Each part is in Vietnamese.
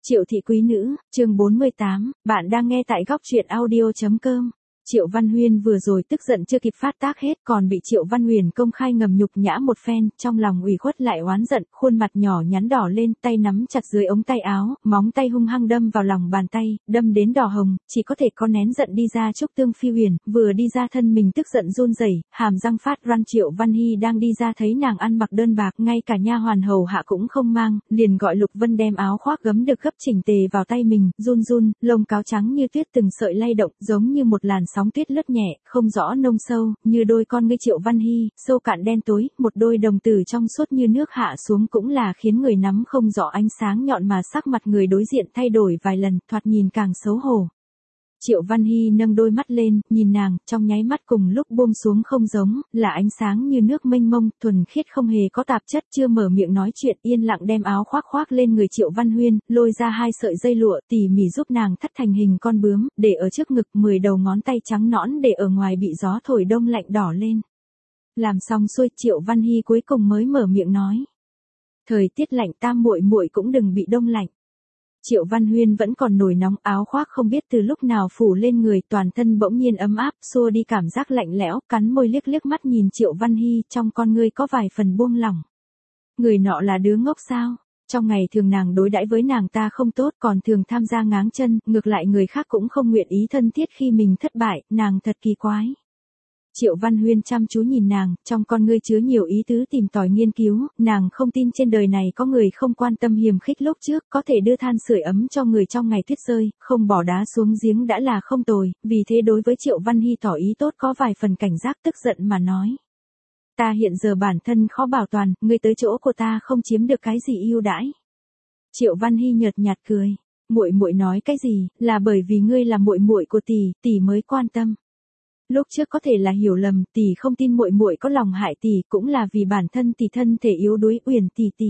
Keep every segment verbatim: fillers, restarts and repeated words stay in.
Triệu thị quý nữ, chương bốn mươi tám, bạn đang nghe tại góc truyện audio chấm com. Triệu Văn Huyên vừa rồi tức giận chưa kịp phát tác hết còn bị Triệu Văn Huyền công khai ngầm nhục nhã một phen, trong lòng ủy khuất lại oán giận, khuôn mặt nhỏ nhắn đỏ lên, tay nắm chặt dưới ống tay áo, móng tay hung hăng đâm vào lòng bàn tay, đâm đến đỏ hồng, chỉ có thể có nén giận đi ra chúc Tương Phi Huyền, vừa đi ra thân mình tức giận run rẩy, hàm răng phát răn. Triệu Văn Hy đang đi ra thấy nàng ăn mặc đơn bạc, ngay cả nha hoàn hầu hạ cũng không mang, liền gọi Lục Vân đem áo khoác gấm được gấp chỉnh tề vào tay mình, run run, lông cáo trắng như tuyết từng sợi lay động, giống như một làn sóng tuyết lướt nhẹ, không rõ nông sâu, như đôi con ngươi Triệu Văn Hy, sâu cạn đen tối, một đôi đồng tử trong suốt như nước hạ xuống cũng là khiến người nắm không rõ ánh sáng nhọn mà sắc mặt người đối diện thay đổi vài lần, thoạt nhìn càng xấu hổ. Triệu Văn Hy nâng đôi mắt lên, nhìn nàng, trong nháy mắt cùng lúc buông xuống không giống, là ánh sáng như nước mênh mông, thuần khiết không hề có tạp chất, chưa mở miệng nói chuyện, yên lặng đem áo khoác khoác lên người Triệu Văn Huyên, lôi ra hai sợi dây lụa, tỉ mỉ giúp nàng thắt thành hình con bướm, để ở trước ngực, mười đầu ngón tay trắng nõn để ở ngoài bị gió thổi đông lạnh đỏ lên. Làm xong xuôi, Triệu Văn Hy cuối cùng mới mở miệng nói: "Thời tiết lạnh, Tam muội muội cũng đừng bị đông lạnh." Triệu Văn Huyên vẫn còn nổi nóng, áo khoác không biết từ lúc nào phủ lên người, toàn thân bỗng nhiên ấm áp, xua đi cảm giác lạnh lẽo, cắn môi liếc liếc mắt nhìn Triệu Văn Hy, trong con ngươi có vài phần buông lỏng. Người nọ là đứa ngốc sao? Trong ngày thường nàng đối đãi với nàng ta không tốt, còn thường tham gia ngáng chân, ngược lại người khác cũng không nguyện ý thân thiết khi mình thất bại, nàng thật kỳ quái. Triệu Văn Huyên chăm chú nhìn nàng, trong con ngươi chứa nhiều ý tứ tìm tòi nghiên cứu, nàng không tin trên đời này có người không quan tâm hiềm khích lúc trước, có thể đưa than sưởi ấm cho người trong ngày tuyết rơi, không bỏ đá xuống giếng đã là không tồi, vì thế đối với Triệu Văn Hy tỏ ý tốt có vài phần cảnh giác tức giận mà nói: "Ta hiện giờ bản thân khó bảo toàn, ngươi tới chỗ của ta không chiếm được cái gì ưu đãi." Triệu Văn Hy nhợt nhạt cười: "Muội muội nói cái gì, là bởi vì ngươi là muội muội của tỷ, tỷ mới quan tâm. Lúc trước có thể là hiểu lầm, tỷ không tin muội muội có lòng hại tỷ, cũng là vì bản thân tỷ thân thể yếu đuối, Uyển tỷ tỷ."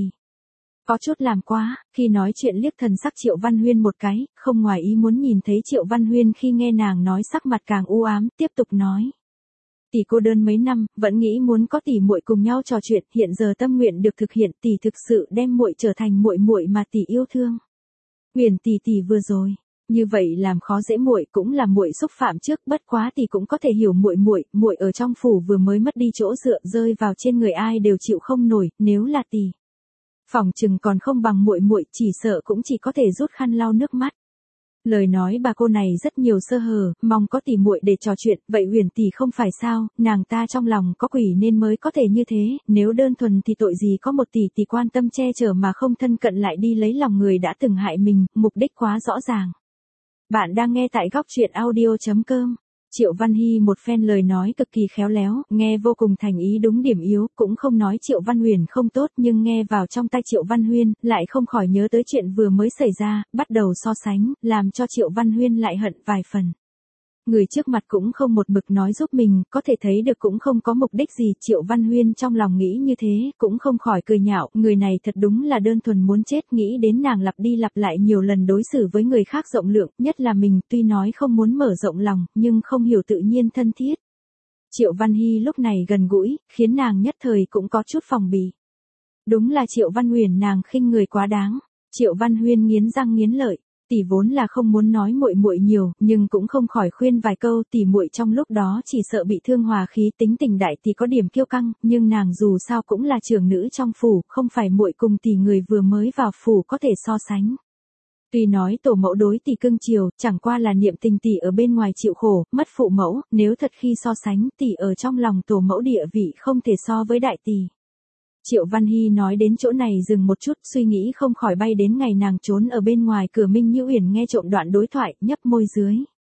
Có chút làm quá, khi nói chuyện liếc thần sắc Triệu Văn Huyên một cái, không ngoài ý muốn nhìn thấy Triệu Văn Huyên khi nghe nàng nói sắc mặt càng u ám, tiếp tục nói: "Tỷ cô đơn mấy năm, vẫn nghĩ muốn có tỷ muội cùng nhau trò chuyện, hiện giờ tâm nguyện được thực hiện, tỷ thực sự đem muội trở thành muội muội mà tỷ yêu thương. Uyển tỷ tỷ vừa rồi như vậy làm khó dễ muội, cũng là muội xúc phạm trước, bất quá tỷ cũng có thể hiểu muội muội, muội ở trong phủ vừa mới mất đi chỗ dựa, rơi vào trên người ai đều chịu không nổi, nếu là tỷ, phỏng chừng còn không bằng muội muội, chỉ sợ cũng chỉ có thể rút khăn lau nước mắt." Lời nói bà cô này rất nhiều sơ hở, mong có tỷ muội để trò chuyện, vậy Huyền tỷ không phải sao, nàng ta trong lòng có quỷ nên mới có thể như thế, nếu đơn thuần thì tội gì có một tỷ tỷ quan tâm che chở mà không thân cận lại đi lấy lòng người đã từng hại mình, mục đích quá rõ ràng. Bạn đang nghe tại góc truyện audio chấm com. Triệu Văn Hy một phen lời nói cực kỳ khéo léo, nghe vô cùng thành ý đúng điểm yếu, cũng không nói Triệu Văn Huyền không tốt, nhưng nghe vào trong tai Triệu Văn Huyên, lại không khỏi nhớ tới chuyện vừa mới xảy ra, bắt đầu so sánh, làm cho Triệu Văn Huyên lại hận vài phần. Người trước mặt cũng không một mực nói giúp mình, có thể thấy được cũng không có mục đích gì, Triệu Văn Huyên trong lòng nghĩ như thế, cũng không khỏi cười nhạo, người này thật đúng là đơn thuần muốn chết, nghĩ đến nàng lặp đi lặp lại nhiều lần đối xử với người khác rộng lượng, nhất là mình, tuy nói không muốn mở rộng lòng, nhưng không hiểu tự nhiên thân thiết. Triệu Văn Hy lúc này gần gũi, khiến nàng nhất thời cũng có chút phòng bị. Đúng là Triệu Văn Huyền nàng khinh người quá đáng. Triệu Văn Huyên nghiến răng nghiến lợi: "Tỷ vốn là không muốn nói muội muội nhiều, nhưng cũng không khỏi khuyên vài câu, tỷ muội trong lúc đó chỉ sợ bị thương hòa khí, tính tình đại tỷ có điểm kiêu căng, nhưng nàng dù sao cũng là trưởng nữ trong phủ, không phải muội cùng tỷ người vừa mới vào phủ có thể so sánh. Tuy nói tổ mẫu đối tỷ cưng chiều, chẳng qua là niệm tình tỷ ở bên ngoài chịu khổ, mất phụ mẫu, nếu thật khi so sánh, tỷ ở trong lòng tổ mẫu địa vị không thể so với đại tỷ." Triệu Văn Hy nói đến chỗ này dừng một chút, suy nghĩ không khỏi bay đến ngày nàng trốn ở bên ngoài cửa Minh Như Uyển nghe trộm đoạn đối thoại, nhấp môi dưới.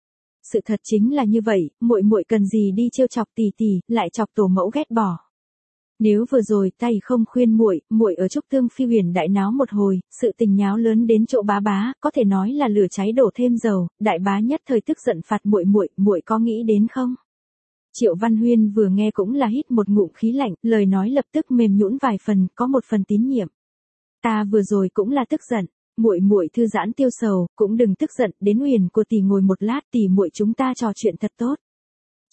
Sự thật chính là như vậy, muội muội cần gì đi trêu chọc tỷ tỷ, lại chọc tổ mẫu ghét bỏ. Nếu vừa rồi tay không khuyên muội, muội ở Trúc Tương Phi Huyền đại náo một hồi, sự tình nháo lớn đến chỗ bá bá, có thể nói là lửa cháy đổ thêm dầu, đại bá nhất thời tức giận phạt muội muội, muội có nghĩ đến không?" Triệu Văn Huyên vừa nghe cũng là hít một ngụm khí lạnh, lời nói lập tức mềm nhũn vài phần, có một phần tín nhiệm. "Ta vừa rồi cũng là tức giận, muội muội thư giãn tiêu sầu, cũng đừng tức giận, đến Huyền của tỷ ngồi một lát, tỷ muội chúng ta trò chuyện thật tốt."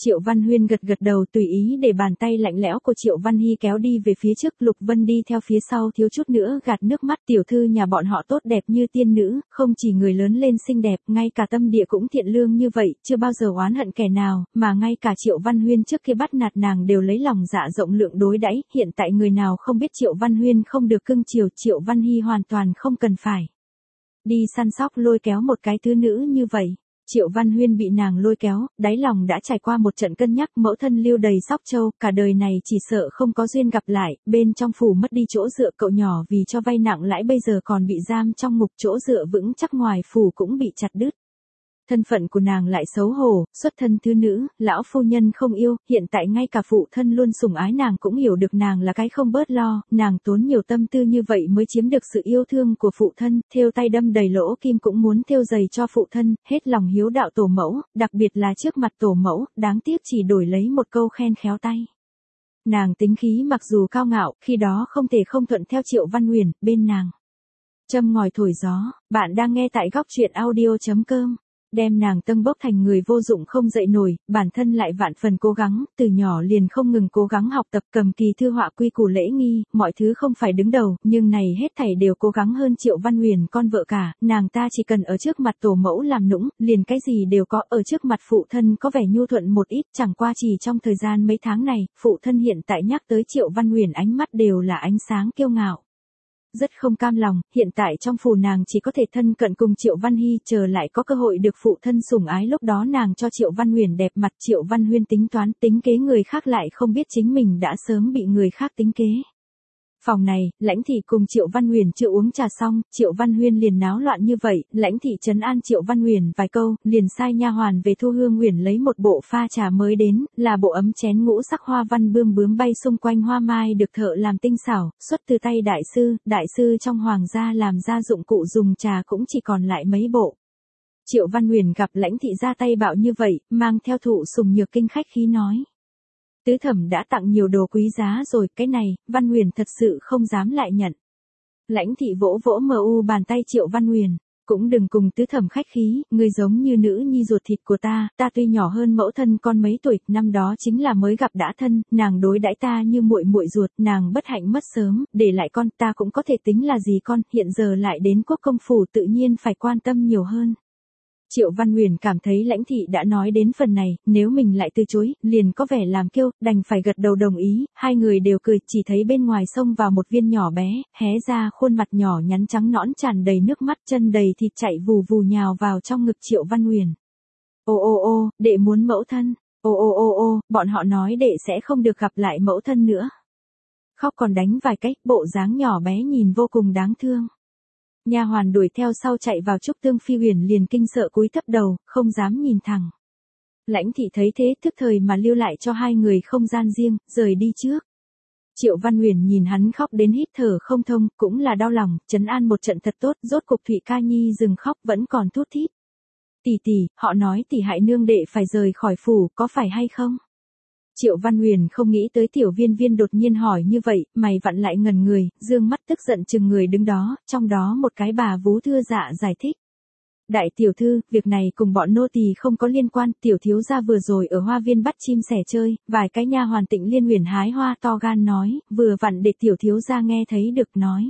Triệu Văn Huyên gật gật đầu tùy ý để bàn tay lạnh lẽo của Triệu Văn Hy kéo đi về phía trước, Lục Vân đi theo phía sau thiếu chút nữa gạt nước mắt, tiểu thư nhà bọn họ tốt đẹp như tiên nữ, không chỉ người lớn lên xinh đẹp, ngay cả tâm địa cũng thiện lương như vậy, chưa bao giờ oán hận kẻ nào, mà ngay cả Triệu Văn Huyên trước khi bắt nạt nàng đều lấy lòng dạ rộng lượng đối đãi, hiện tại người nào không biết Triệu Văn Huyên không được cưng chiều, Triệu Văn Hy hoàn toàn không cần phải đi săn sóc lôi kéo một cái thứ nữ như vậy. Triệu Văn Huyên bị nàng lôi kéo, đáy lòng đã trải qua một trận cân nhắc, mẫu thân lưu đầy Sóc Châu, cả đời này chỉ sợ không có duyên gặp lại, bên trong phủ mất đi chỗ dựa, cậu nhỏ vì cho vay nặng lãi bây giờ còn bị giam trong ngục, chỗ dựa vững chắc ngoài phủ cũng bị chặt đứt. Thân phận của nàng lại xấu hổ, xuất thân thứ nữ, lão phu nhân không yêu, hiện tại ngay cả phụ thân luôn sủng ái nàng cũng hiểu được nàng là cái không bớt lo, nàng tốn nhiều tâm tư như vậy mới chiếm được sự yêu thương của phụ thân, thêu tay đâm đầy lỗ kim cũng muốn thêu giày cho phụ thân, hết lòng hiếu đạo tổ mẫu, đặc biệt là trước mặt tổ mẫu, đáng tiếc chỉ đổi lấy một câu khen khéo tay. Nàng tính khí mặc dù cao ngạo, khi đó không thể không thuận theo Triệu Văn Huyền, bên nàng châm ngòi thổi gió. Bạn đang nghe tại góc truyện audio chấm com. Đem nàng tâng bốc thành người vô dụng không dậy nổi, bản thân lại vạn phần cố gắng, từ nhỏ liền không ngừng cố gắng học tập, cầm kỳ thư họa quy củ lễ nghi, mọi thứ không phải đứng đầu, nhưng này hết thảy đều cố gắng hơn Triệu Văn Huyền con vợ cả, nàng ta chỉ cần ở trước mặt tổ mẫu làm nũng, liền cái gì đều có, ở trước mặt phụ thân có vẻ nhu thuận một ít, chẳng qua chỉ trong thời gian mấy tháng này, phụ thân hiện tại nhắc tới Triệu Văn Huyền ánh mắt đều là ánh sáng kiêu ngạo. Rất không cam lòng, hiện tại trong phủ nàng chỉ có thể thân cận cùng Triệu Văn Hy, chờ lại có cơ hội được phụ thân sủng ái lúc đó nàng cho Triệu Văn Huyền đẹp mặt. Triệu Văn Huyên tính toán tính kế người khác lại không biết chính mình đã sớm bị người khác tính kế. Phòng này, Lãnh Thị cùng Triệu Văn Huyền chưa uống trà xong, Triệu Văn Huyên liền náo loạn như vậy, Lãnh Thị trấn an Triệu Văn Huyền vài câu, liền sai nha hoàn về thu hương huyền lấy một bộ pha trà mới đến, là bộ ấm chén ngũ sắc hoa văn bươm bướm bay xung quanh hoa mai được thợ làm tinh xảo, xuất từ tay đại sư, đại sư trong hoàng gia làm ra dụng cụ dùng trà cũng chỉ còn lại mấy bộ. Triệu Văn Huyền gặp Lãnh Thị ra tay bạo như vậy, mang theo thụ sùng nhược kinh khách khí nói. Tứ thẩm đã tặng nhiều đồ quý giá rồi, cái này, Văn Huyền thật sự không dám lại nhận. Lãnh Thị vỗ vỗ mờ u bàn tay Triệu Văn Huyền, cũng đừng cùng tứ thẩm khách khí, người giống như nữ nhi ruột thịt của ta, ta tuy nhỏ hơn mẫu thân con mấy tuổi, năm đó chính là mới gặp đã thân, nàng đối đãi ta như muội muội ruột, nàng bất hạnh mất sớm, để lại con, ta cũng có thể tính là gì con, hiện giờ lại đến quốc công phủ tự nhiên phải quan tâm nhiều hơn. Triệu Văn Huyền cảm thấy Lãnh Thị đã nói đến phần này, nếu mình lại từ chối, liền có vẻ làm kiêu, đành phải gật đầu đồng ý, hai người đều cười, chỉ thấy bên ngoài xông vào một viên nhỏ bé, hé ra khuôn mặt nhỏ nhắn trắng nõn tràn đầy nước mắt, chân đầy thịt chạy vù vù nhào vào trong ngực Triệu Văn Huyền. Ô ô ô, đệ muốn mẫu thân, ô ô ô ô, bọn họ nói đệ sẽ không được gặp lại mẫu thân nữa. Khóc còn đánh vài cách, bộ dáng nhỏ bé nhìn vô cùng đáng thương. Nha hoàn đuổi theo sau chạy vào Trúc Tương Phi Huyền liền kinh sợ cúi thấp đầu, không dám nhìn thẳng. Lãnh Thị thấy thế thức thời mà lưu lại cho hai người không gian riêng, rời đi trước. Triệu Văn Huyền nhìn hắn khóc đến hít thở không thông, cũng là đau lòng, trấn an một trận thật tốt, rốt cục Thụy Ca Nhi dừng khóc vẫn còn thút thít. Tỷ tỷ, họ nói tỷ hại nương đệ phải rời khỏi phủ, có phải hay không? Triệu Văn Huyền không nghĩ tới Tiểu Viên Viên đột nhiên hỏi như vậy, mày vặn lại ngần người, dương mắt tức giận chừng người đứng đó, trong đó một cái bà vú thưa dạ giải thích. Đại tiểu thư, việc này cùng bọn nô tỳ không có liên quan, tiểu thiếu gia vừa rồi ở hoa viên bắt chim sẻ chơi, vài cái nha hoàn Tịnh Liên huyền hái hoa to gan nói, vừa vặn để tiểu thiếu gia nghe thấy được nói.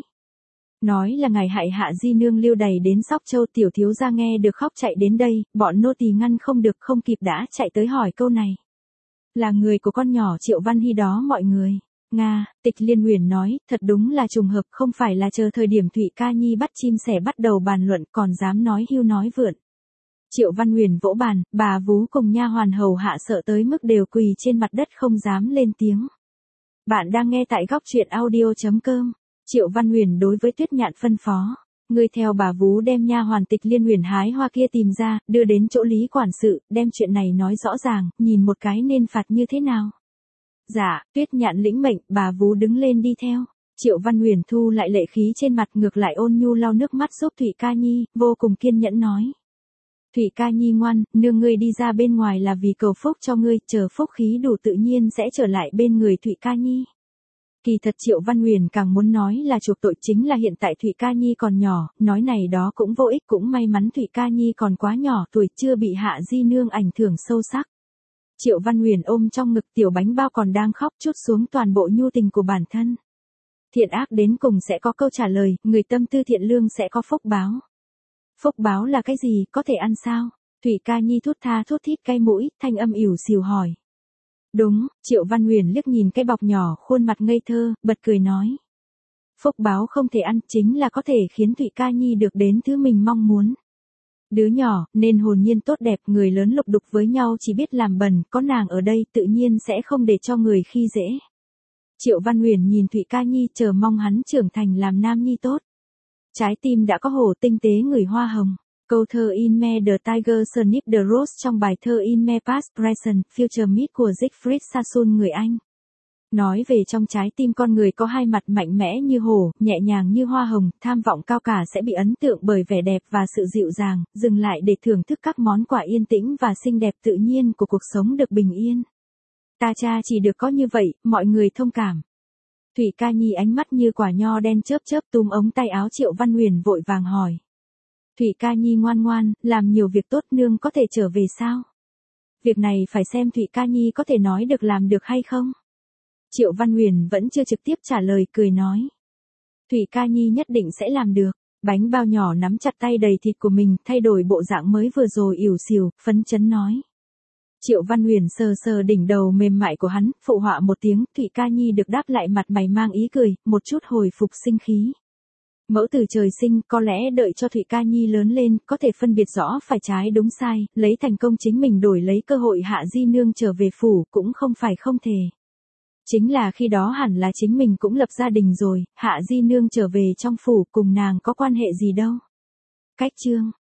Nói là ngài hại hạ di nương lưu đầy đến Sóc Châu, tiểu thiếu gia nghe được khóc chạy đến đây, bọn nô tỳ ngăn không được không kịp đã chạy tới hỏi câu này. Là người của con nhỏ Triệu Văn Hy đó mọi người. Nga, Tịch Liên huyền nói, thật đúng là trùng hợp, không phải là chờ thời điểm Thụy Ca Nhi bắt chim sẻ bắt đầu bàn luận còn dám nói hưu nói vượn. Triệu Văn Huyền vỗ bàn, bà vú cùng nha hoàn hầu hạ sợ tới mức đều quỳ trên mặt đất không dám lên tiếng. Bạn đang nghe tại góc truyện audio chấm com. Triệu Văn Huyền đối với Tuyết Nhạn phân phó. Ngươi theo bà vú đem nha hoàn Tịch Liên huyền hái hoa kia tìm ra, đưa đến chỗ Lý quản sự, đem chuyện này nói rõ ràng, nhìn một cái nên phạt như thế nào. Dạ, Tuyết Nhạn lĩnh mệnh, bà vú đứng lên đi theo. Triệu Văn Huyền thu lại lệ khí trên mặt, ngược lại ôn nhu lau nước mắt giúp Thụy Ca Nhi, vô cùng kiên nhẫn nói. Thụy Ca Nhi ngoan, nương ngươi đi ra bên ngoài là vì cầu phúc cho ngươi, chờ phúc khí đủ tự nhiên sẽ trở lại bên người Thụy Ca Nhi. Kỳ thật Triệu Văn Huyền càng muốn nói là chuộc tội, chính là hiện tại Thụy Ca Nhi còn nhỏ, nói này đó cũng vô ích, cũng may mắn Thụy Ca Nhi còn quá nhỏ tuổi chưa bị hạ di nương ảnh hưởng sâu sắc. Triệu Văn Huyền ôm trong ngực tiểu bánh bao còn đang khóc trút xuống toàn bộ nhu tình của bản thân. Thiện ác đến cùng sẽ có câu trả lời, người tâm tư thiện lương sẽ có phúc báo. Phúc báo là cái gì, có thể ăn sao? Thủy Ca Nhi thút tha thút thít cay mũi, thanh âm ỉu xìu hỏi. Đúng, Triệu Văn Huyền liếc nhìn cái bọc nhỏ, khuôn mặt ngây thơ, bật cười nói. Phúc báo không thể ăn, chính là có thể khiến Thủy Ca Nhi được đến thứ mình mong muốn. Đứa nhỏ, nên hồn nhiên tốt đẹp, người lớn lục đục với nhau chỉ biết làm bẩn, có nàng ở đây tự nhiên sẽ không để cho người khi dễ. Triệu Văn Huyền nhìn Thủy Ca Nhi chờ mong hắn trưởng thành làm nam nhi tốt. Trái tim đã có hổ tinh tế người hoa hồng. Câu thơ In Me the Tiger Snip the Rose trong bài thơ In Me Past Present Future Myth của Siegfried Sassoon người Anh. Nói về trong trái tim con người có hai mặt mạnh mẽ như hổ, nhẹ nhàng như hoa hồng, tham vọng cao cả sẽ bị ấn tượng bởi vẻ đẹp và sự dịu dàng, dừng lại để thưởng thức các món quà yên tĩnh và xinh đẹp tự nhiên của cuộc sống được bình yên. Ta cha chỉ được có như vậy, mọi người thông cảm. Thủy Ca Nhi ánh mắt như quả nho đen chớp chớp túm ống tay áo Triệu Văn Huyền vội vàng hỏi. Thủy Ca Nhi ngoan ngoan, làm nhiều việc tốt nương có thể trở về sao? Việc này phải xem Thủy Ca Nhi có thể nói được làm được hay không? Triệu Văn Huyền vẫn chưa trực tiếp trả lời, cười nói. Thủy Ca Nhi nhất định sẽ làm được. Bánh bao nhỏ nắm chặt tay đầy thịt của mình, thay đổi bộ dạng mới vừa rồi ỉu xìu, phấn chấn nói. Triệu Văn Huyền sờ sờ đỉnh đầu mềm mại của hắn, phụ họa một tiếng, Thủy Ca Nhi được đáp lại mặt mày mang ý cười, một chút hồi phục sinh khí. Mẫu tử trời sinh, có lẽ đợi cho Thủy Ca Nhi lớn lên, có thể phân biệt rõ phải trái đúng sai, lấy thành công chính mình đổi lấy cơ hội Hạ Di Nương trở về phủ, cũng không phải không thể. Chính là khi đó hẳn là chính mình cũng lập gia đình rồi, Hạ Di Nương trở về trong phủ cùng nàng có quan hệ gì đâu. Cách chương